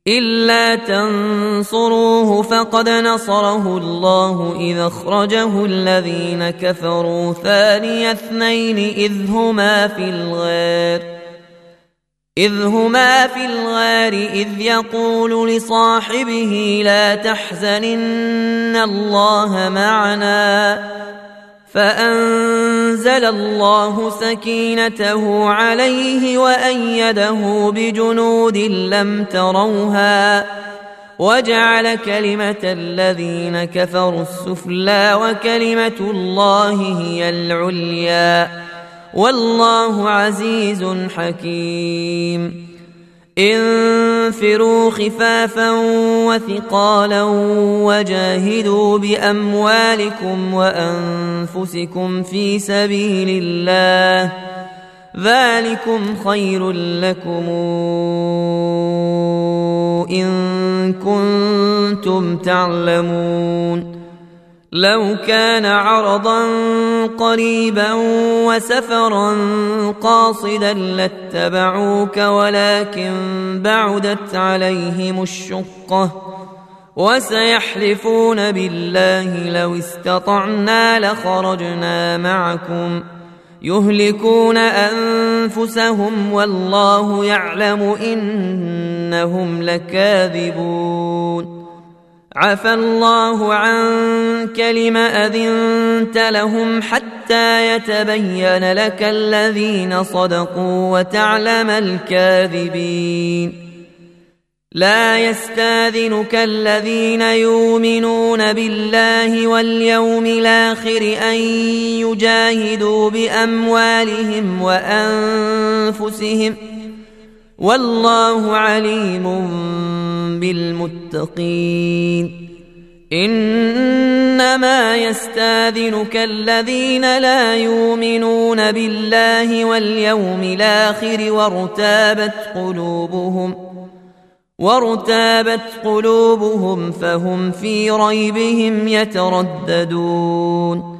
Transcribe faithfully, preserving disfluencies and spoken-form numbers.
إلا تنصروه فقد نصره الله إذ أخرجه الذين كفروا ثاني اثنين إذ هما في الغار إذ هما في الغار إذ يقول لصاحبه لا تحزن إن الله معنا فأنزل الله سكينته عليه وأيده بجنود لم تروها وجعل كلمة الذين كفروا السفلى وكلمة الله هي العليا والله عزيز حكيم انفروا خفافا وثقالا وجاهدوا بأموالكم وأنفسكم في سبيل الله ذلكم خير لكم إن كنتم تعلمون لو كان عرضا قريبا وسفرا قاصدا لاتبعوك ولكن بعدت عليهم الشقة وسيحلفون بالله لو استطعنا لخرجنا معكم يهلكون أنفسهم والله يعلم إنهم لكاذبون عفى الله عنك لم أذنت لهم حتى يتبين لك الذين صدقوا وتعلم الكاذبين لا يستاذنك الذين يؤمنون بالله واليوم الآخر أن يجاهدوا بأموالهم وأنفسهم والله عليم بالمتقين إنما يستاذنك الذين لا يؤمنون بالله واليوم الآخر وارتابت قلوبهم وارتابت قلوبهم فهم في ريبهم يترددون